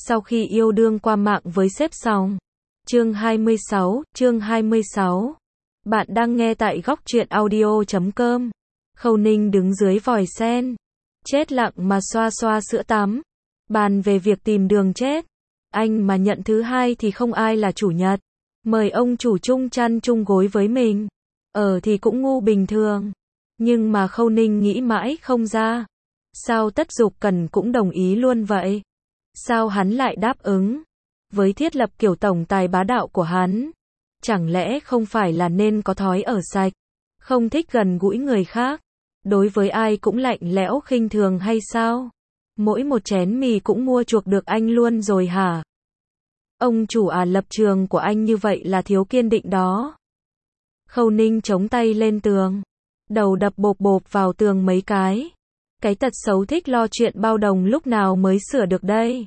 Sau khi yêu đương qua mạng với sếp xong. Chương 26. Bạn đang nghe tại góc truyện audio.com. Khâu Ninh đứng dưới vòi sen, chết lặng mà xoa xoa sữa tắm. Bàn về việc tìm đường chết. Anh mà nhận thứ hai thì không ai là chủ nhật. Mời ông chủ chung chăn chung gối với mình. Thì cũng ngu bình thường. Nhưng mà Khâu Ninh nghĩ mãi không ra. Sao Tất Dục Cần cũng đồng ý luôn vậy? Sao hắn lại đáp ứng? Với thiết lập kiểu tổng tài bá đạo của hắn, chẳng lẽ không phải là nên có thói ở sạch, không thích gần gũi người khác, đối với ai cũng lạnh lẽo khinh thường hay sao? Mỗi một chén mì cũng mua chuộc được anh luôn rồi hả? Ông chủ lập trường của anh như vậy là thiếu kiên định đó. Khâu Ninh chống tay lên tường, đầu đập bộp bộp vào tường mấy cái. Cái tật xấu thích lo chuyện bao đồng lúc nào mới sửa được đây?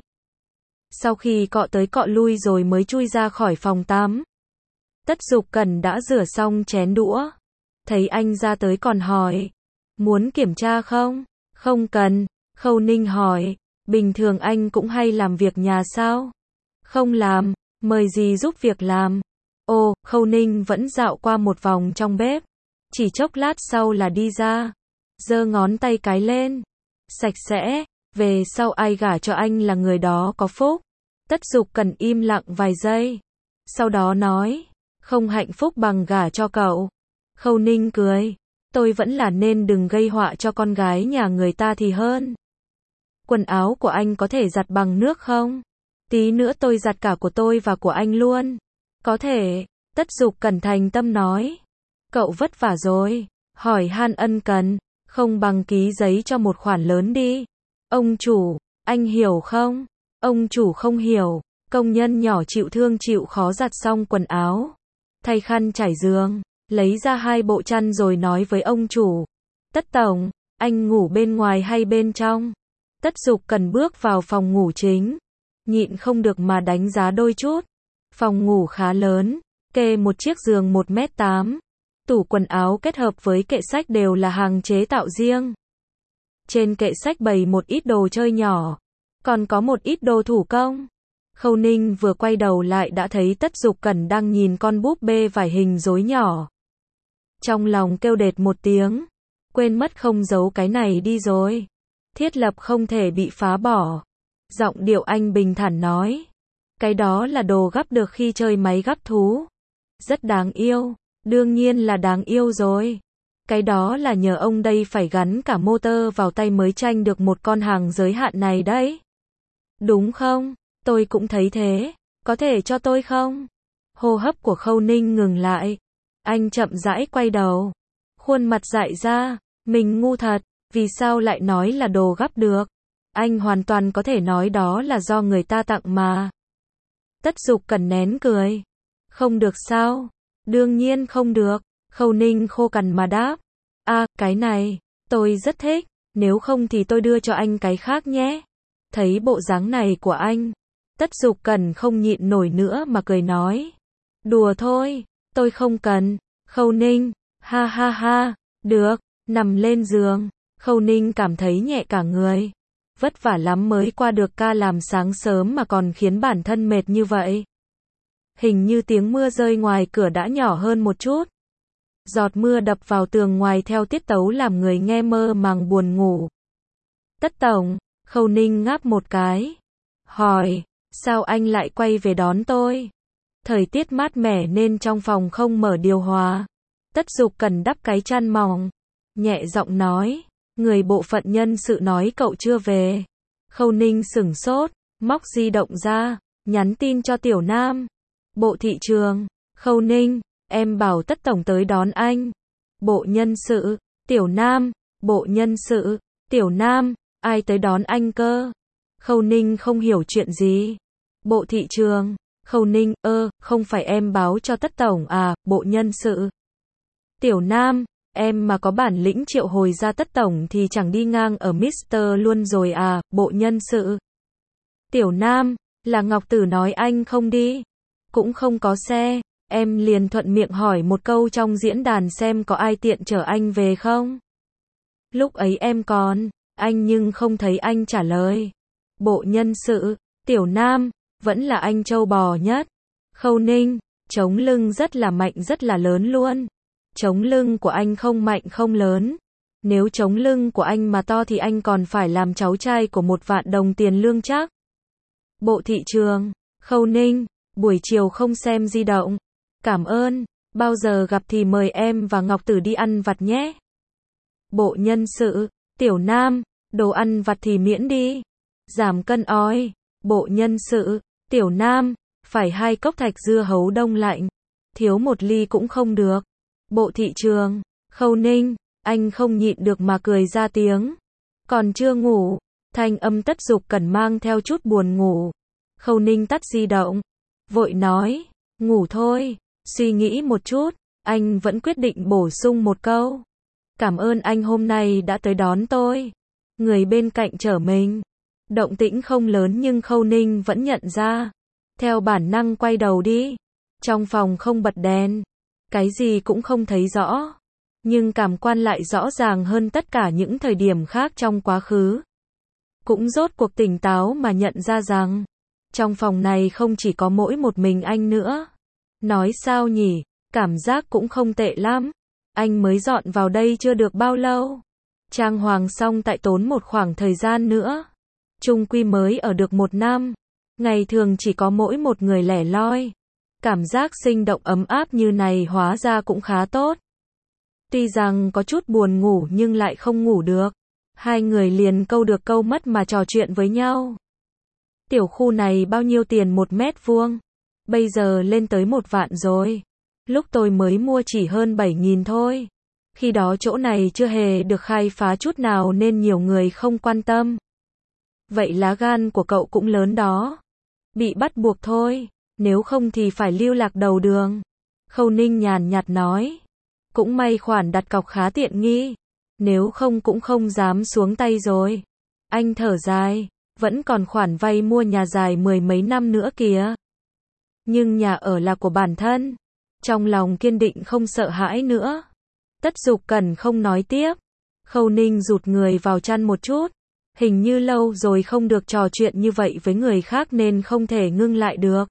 Sau khi cọ tới cọ lui rồi mới chui ra khỏi phòng tắm. Tất Dục Cần đã rửa xong chén đũa. Thấy anh ra tới còn hỏi. Muốn kiểm tra không? Không cần. Khâu Ninh hỏi. Bình thường anh cũng hay làm việc nhà sao? Không làm. Mời gì giúp việc làm? Khâu Ninh vẫn dạo qua một vòng trong bếp. Chỉ chốc lát sau là đi ra. Giơ ngón tay cái lên. Sạch sẽ. Về sau ai gả cho anh là người đó có phúc. Tất Dục Cần im lặng vài giây. Sau đó nói. Không hạnh phúc bằng gả cho cậu. Khâu Ninh cười. Tôi vẫn là nên đừng gây họa cho con gái nhà người ta thì hơn. Quần áo của anh có thể giặt bằng nước không? Tí nữa tôi giặt cả của tôi và của anh luôn. Có thể. Tất Dục Cần thành tâm nói. Cậu vất vả rồi. Hỏi han ân cần. Không bằng ký giấy cho một khoản lớn đi. Ông chủ, anh hiểu không? Ông chủ không hiểu. Công nhân nhỏ chịu thương chịu khó giặt xong quần áo, thay khăn trải giường, lấy ra 2 bộ chăn rồi nói với ông chủ. Tất tổng, anh ngủ bên ngoài hay bên trong? Tất Dục Cần bước vào phòng ngủ chính. Nhịn không được mà đánh giá đôi chút. Phòng ngủ khá lớn, kê một chiếc giường 1m8. Tủ quần áo kết hợp với kệ sách đều là hàng chế tạo riêng. Trên kệ sách bày một ít đồ chơi nhỏ, còn có một ít đồ thủ công. Khâu Ninh vừa quay đầu lại đã thấy Tất Dục Cần đang nhìn con búp bê vải hình rối nhỏ. Trong lòng kêu đệt một tiếng, quên mất không giấu cái này đi rồi. Thiết lập không thể bị phá bỏ. Giọng điệu anh bình thản nói. Cái đó là đồ gắp được khi chơi máy gắp thú. Rất đáng yêu. Đương nhiên là đáng yêu rồi. Cái đó là nhờ ông đây phải gắn cả motor vào tay mới tranh được một con hàng giới hạn này đấy. Đúng không? Tôi cũng thấy thế. Có thể cho tôi không? Hô hấp của Khâu Ninh ngừng lại. Anh chậm rãi quay đầu. Khuôn mặt dại ra. Mình ngu thật. Vì sao lại nói là đồ gắp được? Anh hoàn toàn có thể nói đó là do người ta tặng mà. Tất Dục Cần nén cười. Không được sao? Đương nhiên không được. Khâu Ninh khô cằn mà đáp. Cái này, tôi rất thích. Nếu không thì tôi đưa cho anh cái khác nhé. Thấy bộ dáng này của anh, Tất Dục Cần không nhịn nổi nữa mà cười nói. Đùa thôi, tôi không cần. Khâu Ninh, ha ha ha, được, nằm lên giường. Khâu Ninh cảm thấy nhẹ cả người. Vất vả lắm mới qua được ca làm sáng sớm mà còn khiến bản thân mệt như vậy. Hình như tiếng mưa rơi ngoài cửa đã nhỏ hơn một chút. Giọt mưa đập vào tường ngoài theo tiết tấu làm người nghe mơ màng buồn ngủ. Tất tổng, Khâu Ninh ngáp một cái. Hỏi, sao anh lại quay về đón tôi? Thời tiết mát mẻ nên trong phòng không mở điều hòa. Tất Dục Cần đắp cái chăn mỏng. Nhẹ giọng nói, người bộ phận nhân sự nói cậu chưa về. Khâu Ninh sửng sốt, móc di động ra, nhắn tin cho Tiểu Nam. Bộ thị trường, Khâu Ninh, em bảo Tất tổng tới đón anh. Bộ nhân sự, Tiểu Nam, bộ nhân sự, Tiểu Nam, ai tới đón anh cơ? Khâu Ninh không hiểu chuyện gì. Bộ thị trường, Khâu Ninh, không phải em báo cho Tất tổng à? Bộ nhân sự. Tiểu Nam, em mà có bản lĩnh triệu hồi ra Tất tổng thì chẳng đi ngang ở Mr. luôn rồi à? Bộ nhân sự. Tiểu Nam, là Ngọc Tử nói anh không đi, cũng không có xe. Em liền thuận miệng hỏi một câu trong diễn đàn xem có ai tiện chở anh về không. Lúc ấy em còn, anh nhưng không thấy anh trả lời. Bộ nhân sự, Tiểu Nam, vẫn là anh trâu bò nhất. Khâu Ninh, chống lưng rất là mạnh rất là lớn luôn. Chống lưng của anh không mạnh không lớn. Nếu chống lưng của anh mà to thì anh còn phải làm cháu trai của 1 vạn đồng tiền lương chắc. Bộ thị trường, Khâu Ninh, buổi chiều không xem di động. Cảm ơn, bao giờ gặp thì mời em và Ngọc Tử đi ăn vặt nhé. Bộ nhân sự, Tiểu Nam, đồ ăn vặt thì miễn đi. Giảm cân ói. Bộ nhân sự, Tiểu Nam, phải 2 cốc thạch dưa hấu đông lạnh. Thiếu 1 ly cũng không được. Bộ thị trường, Khâu Ninh, anh không nhịn được mà cười ra tiếng. Còn chưa ngủ, thanh âm Tất Dục Cẩn mang theo chút buồn ngủ. Khâu Ninh tắt di động, vội nói, ngủ thôi. Suy nghĩ một chút, anh vẫn quyết định bổ sung một câu. Cảm ơn anh hôm nay đã tới đón tôi. Người bên cạnh trở mình. Động tĩnh không lớn nhưng Khâu Ninh vẫn nhận ra. Theo bản năng quay đầu đi. Trong phòng không bật đèn. Cái gì cũng không thấy rõ. Nhưng cảm quan lại rõ ràng hơn tất cả những thời điểm khác trong quá khứ. Cũng rốt cuộc tỉnh táo mà nhận ra rằng, trong phòng này không chỉ có mỗi một mình anh nữa. Nói sao nhỉ, cảm giác cũng không tệ lắm. Anh mới dọn vào đây chưa được bao lâu. Trang hoàng xong tại tốn một khoảng thời gian nữa. Chung quy mới ở được 1 năm. Ngày thường chỉ có mỗi một người lẻ loi. Cảm giác sinh động ấm áp như này hóa ra cũng khá tốt. Tuy rằng có chút buồn ngủ nhưng lại không ngủ được. Hai người liền câu được câu mất mà trò chuyện với nhau. Tiểu khu này bao nhiêu tiền 1 mét vuông? Bây giờ lên tới 1 vạn rồi. Lúc tôi mới mua chỉ hơn 7.000 thôi. Khi đó chỗ này chưa hề được khai phá chút nào nên nhiều người không quan tâm. Vậy lá gan của cậu cũng lớn đó. Bị bắt buộc thôi, nếu không thì phải lưu lạc đầu đường. Khâu Ninh nhàn nhạt nói. Cũng may khoản đặt cọc khá tiện nghi. Nếu không cũng không dám xuống tay rồi. Anh thở dài, vẫn còn khoản vay mua nhà dài 10 mấy năm nữa kìa. Nhưng nhà ở là của bản thân. Trong lòng kiên định không sợ hãi nữa. Tất Dục Cẩn không nói tiếp. Khâu Ninh rụt người vào chăn một chút. Hình như lâu rồi không được trò chuyện như vậy với người khác nên không thể ngưng lại được.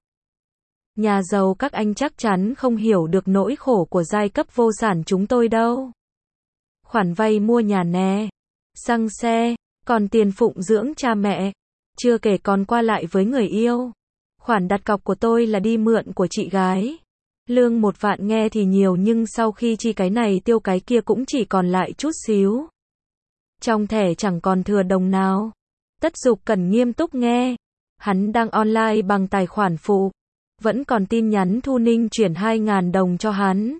Nhà giàu các anh chắc chắn không hiểu được nỗi khổ của giai cấp vô sản chúng tôi đâu. Khoản vay mua nhà nè, xăng xe, còn tiền phụng dưỡng cha mẹ, chưa kể còn qua lại với người yêu. Khoản đặt cọc của tôi là đi mượn của chị gái. Lương 1 vạn nghe thì nhiều nhưng sau khi chi cái này tiêu cái kia cũng chỉ còn lại chút xíu. Trong thẻ chẳng còn thừa đồng nào. Tất Dục Cẩn nghiêm túc nghe. Hắn đang online bằng tài khoản phụ. Vẫn còn tin nhắn Thu Ninh chuyển 2.000 đồng cho hắn.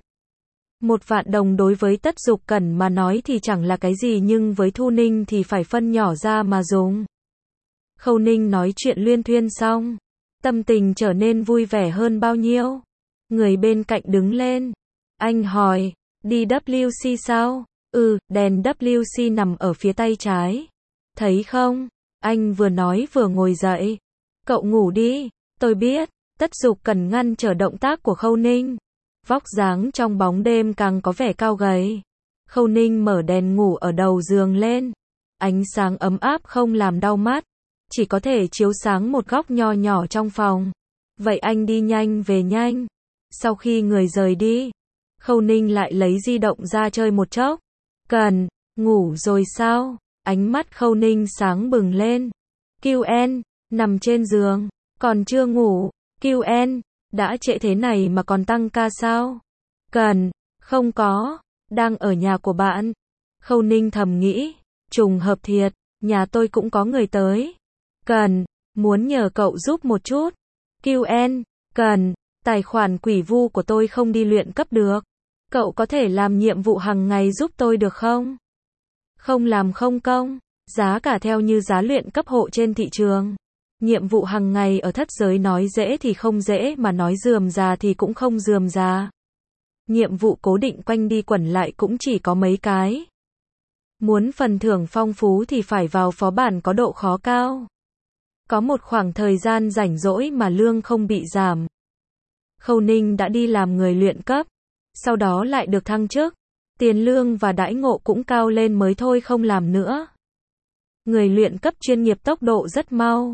1 vạn đồng đối với Tất Dục Cẩn mà nói thì chẳng là cái gì nhưng với Thu Ninh thì phải phân nhỏ ra mà dùng. Khâu Ninh nói chuyện luyên thuyên xong. Tâm tình trở nên vui vẻ hơn bao nhiêu. Người bên cạnh đứng lên. Anh hỏi, đi WC sao? Đèn WC nằm ở phía tay trái. Thấy không? Anh vừa nói vừa ngồi dậy. Cậu ngủ đi, tôi biết. Tất Dục Cẩn ngăn trở động tác của Khâu Ninh. Vóc dáng trong bóng đêm càng có vẻ cao gầy. Khâu Ninh mở đèn ngủ ở đầu giường lên. Ánh sáng ấm áp không làm đau mắt. Chỉ có thể chiếu sáng một góc nho nhỏ trong phòng. Vậy anh đi nhanh về nhanh. Sau khi người rời đi, Khâu Ninh lại lấy di động ra chơi một chốc. Cần, ngủ rồi sao? Ánh mắt Khâu Ninh sáng bừng lên. QN, nằm trên giường, còn chưa ngủ. QN, đã trễ thế này mà còn tăng ca sao? Cần, không có, đang ở nhà của bạn. Khâu Ninh thầm nghĩ, trùng hợp thiệt, nhà tôi cũng có người tới. Cần, muốn nhờ cậu giúp một chút. QN, cần, tài khoản quỷ vu của tôi không đi luyện cấp được. Cậu có thể làm nhiệm vụ hàng ngày giúp tôi được không? Không làm không công, giá cả theo như giá luyện cấp hộ trên thị trường. Nhiệm vụ hàng ngày ở thất giới nói dễ thì không dễ mà nói rườm rà thì cũng không rườm rà. Nhiệm vụ cố định quanh đi quẩn lại cũng chỉ có mấy cái. Muốn phần thưởng phong phú thì phải vào phó bản có độ khó cao. Có một khoảng thời gian rảnh rỗi mà lương không bị giảm. Khâu Ninh đã đi làm người luyện cấp, sau đó lại được thăng chức. Tiền lương và đãi ngộ cũng cao lên mới thôi không làm nữa. Người luyện cấp chuyên nghiệp tốc độ rất mau.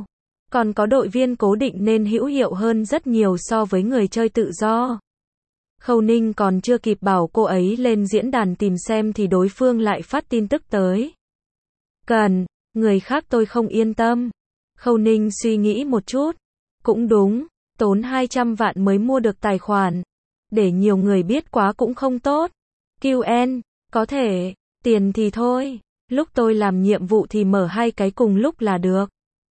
Còn có đội viên cố định nên hữu hiệu hơn rất nhiều so với người chơi tự do. Khâu Ninh còn chưa kịp bảo cô ấy lên diễn đàn tìm xem thì đối phương lại phát tin tức tới. Cần, người khác tôi không yên tâm. Khâu Ninh suy nghĩ một chút. Cũng đúng, tốn 200 vạn mới mua được tài khoản. Để nhiều người biết quá cũng không tốt. QN, có thể, tiền thì thôi. Lúc tôi làm nhiệm vụ thì mở 2 cái cùng lúc là được.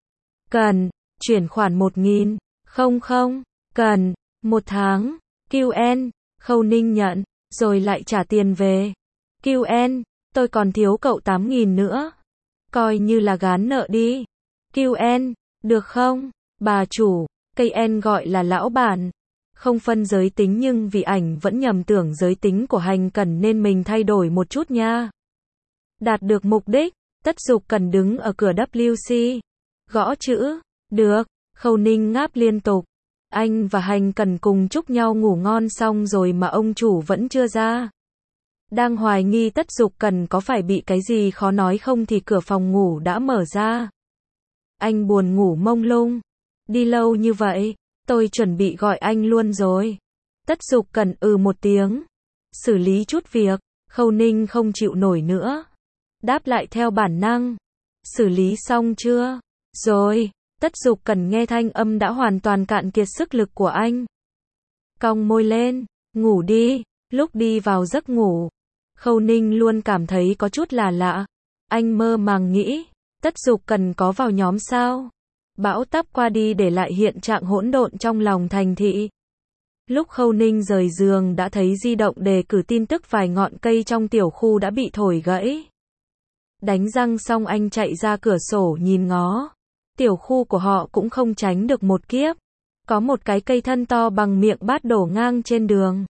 Cần, chuyển khoản 1.000. Không, cần, 1 tháng. QN, Khâu Ninh nhận, rồi lại trả tiền về. QN, tôi còn thiếu cậu 8.000 nữa. Coi như là gán nợ đi. QN, được không? Bà chủ, KN gọi là lão bản. Không phân giới tính nhưng vì ảnh vẫn nhầm tưởng giới tính của Hành Cẩn nên mình thay đổi một chút nha. Đạt được mục đích, Tất Dục Cần đứng ở cửa WC. Gõ chữ, được, Khâu Ninh ngáp liên tục. Anh và Hành Cẩn cùng chúc nhau ngủ ngon xong rồi mà ông chủ vẫn chưa ra. Đang hoài nghi Tất Dục Cần có phải bị cái gì khó nói không thì cửa phòng ngủ đã mở ra. Anh buồn ngủ mông lung. Đi lâu như vậy, tôi chuẩn bị gọi anh luôn rồi. Tất Dục Cần một tiếng. Xử lý chút việc, Khâu Ninh không chịu nổi nữa. Đáp lại theo bản năng. Xử lý xong chưa? Rồi, Tất Dục Cần nghe thanh âm đã hoàn toàn cạn kiệt sức lực của anh. Cong môi lên, ngủ đi, lúc đi vào giấc ngủ. Khâu Ninh luôn cảm thấy có chút là lạ. Anh mơ màng nghĩ, Tất Dục Cần có vào nhóm sao? Bão táp qua đi để lại hiện trạng hỗn độn trong lòng thành thị. Lúc Khâu Ninh rời giường đã thấy di động đề cử tin tức vài ngọn cây trong tiểu khu đã bị thổi gãy. Đánh răng xong anh chạy ra cửa sổ nhìn ngó. Tiểu khu của họ cũng không tránh được một kiếp. Có một cái cây thân to bằng miệng bát đổ ngang trên đường.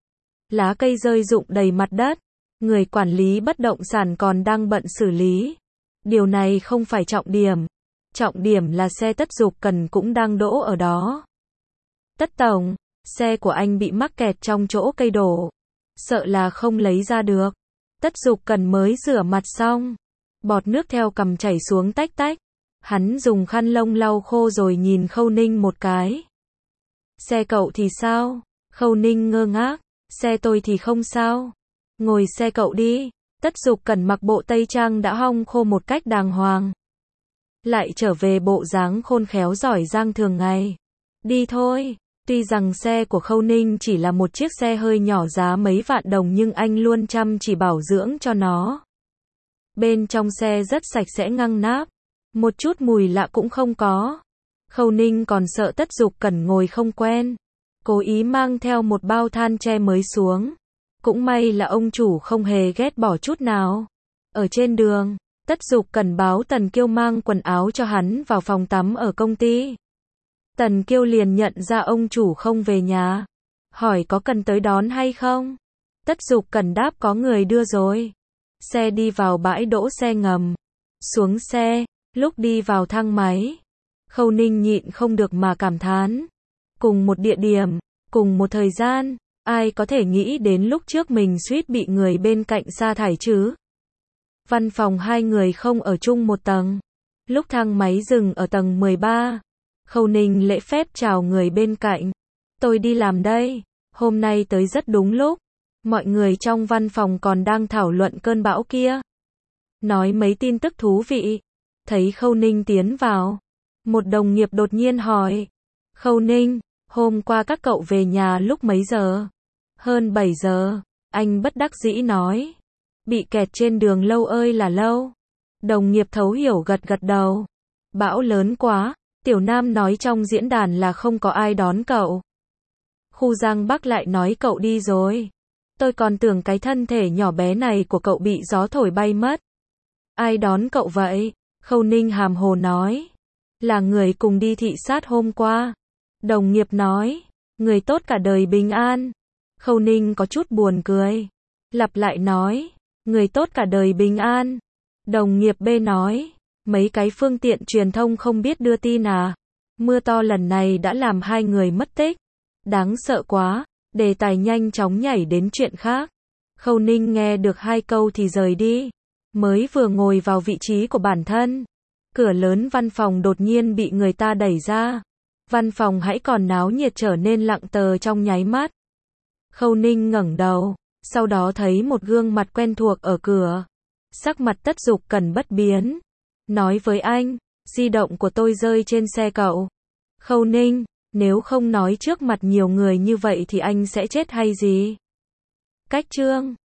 Lá cây rơi rụng đầy mặt đất. Người quản lý bất động sản còn đang bận xử lý. Điều này không phải trọng điểm. Trọng điểm là xe Tất Dục Cần cũng đang đỗ ở đó. Tất tổng, xe của anh bị mắc kẹt trong chỗ cây đổ. Sợ là không lấy ra được. Tất Dục Cần mới rửa mặt xong. Bọt nước theo cằm chảy xuống tách tách. Hắn dùng khăn lông lau khô rồi nhìn Khâu Ninh một cái. Xe cậu thì sao? Khâu Ninh ngơ ngác. Xe tôi thì không sao. Ngồi xe cậu đi. Tất Dục Cần mặc bộ tây trang đã hong khô một cách đàng hoàng. Lại trở về bộ dáng khôn khéo giỏi giang thường ngày. Đi thôi. Tuy rằng xe của Khâu Ninh chỉ là một chiếc xe hơi nhỏ giá mấy vạn đồng nhưng anh luôn chăm chỉ bảo dưỡng cho nó. Bên trong xe rất sạch sẽ ngăn nắp. Một chút mùi lạ cũng không có. Khâu Ninh còn sợ Tất Dục Cần ngồi không quen. Cố ý mang theo một bao than tre mới xuống. Cũng may là ông chủ không hề ghét bỏ chút nào. Ở trên đường, Tất Dục Cần báo Tần Kiêu mang quần áo cho hắn vào phòng tắm ở công ty. Tần Kiêu liền nhận ra ông chủ không về nhà. Hỏi có cần tới đón hay không? Tất Dục Cần đáp có người đưa rồi. Xe đi vào bãi đỗ xe ngầm. Xuống xe, lúc đi vào thang máy. Khâu Ninh nhịn không được mà cảm thán. Cùng một địa điểm, cùng một thời gian, ai có thể nghĩ đến lúc trước mình suýt bị người bên cạnh sa thải chứ? Văn phòng hai người không ở chung một tầng. Lúc thang máy dừng ở tầng 13, Khâu Ninh lễ phép chào người bên cạnh. Tôi đi làm đây, hôm nay tới rất đúng lúc. Mọi người trong văn phòng còn đang thảo luận cơn bão kia. Nói mấy tin tức thú vị. Thấy Khâu Ninh tiến vào. Một đồng nghiệp đột nhiên hỏi. Khâu Ninh, hôm qua các cậu về nhà lúc mấy giờ? Hơn 7 giờ. Anh bất đắc dĩ nói. Bị kẹt trên đường lâu ơi là lâu. Đồng nghiệp thấu hiểu gật gật đầu. Bão lớn quá. Tiểu Nam nói trong diễn đàn là không có ai đón cậu. Khu Giang Bắc lại nói cậu đi rồi. Tôi còn tưởng cái thân thể nhỏ bé này của cậu bị gió thổi bay mất. Ai đón cậu vậy? Khâu Ninh hàm hồ nói. Là người cùng đi thị sát hôm qua. Đồng nghiệp nói. Người tốt cả đời bình an. Khâu Ninh có chút buồn cười. Lặp lại nói. Người tốt cả đời bình an. Đồng nghiệp B nói. Mấy cái phương tiện truyền thông không biết đưa tin à? Mưa to lần này đã làm 2 người mất tích. Đáng sợ quá. Đề tài nhanh chóng nhảy đến chuyện khác. Khâu Ninh nghe được 2 câu thì rời đi. Mới vừa ngồi vào vị trí của bản thân. Cửa lớn văn phòng đột nhiên bị người ta đẩy ra. Văn phòng hãy còn náo nhiệt trở nên lặng tờ trong nháy mắt. Khâu Ninh ngẩng đầu, sau đó thấy một gương mặt quen thuộc ở cửa. Sắc mặt Tất Dục Cẩn bất biến. Nói với anh, di động của tôi rơi trên xe cậu. Khâu Ninh, nếu không nói trước mặt nhiều người như vậy thì anh sẽ chết hay gì? Cách chương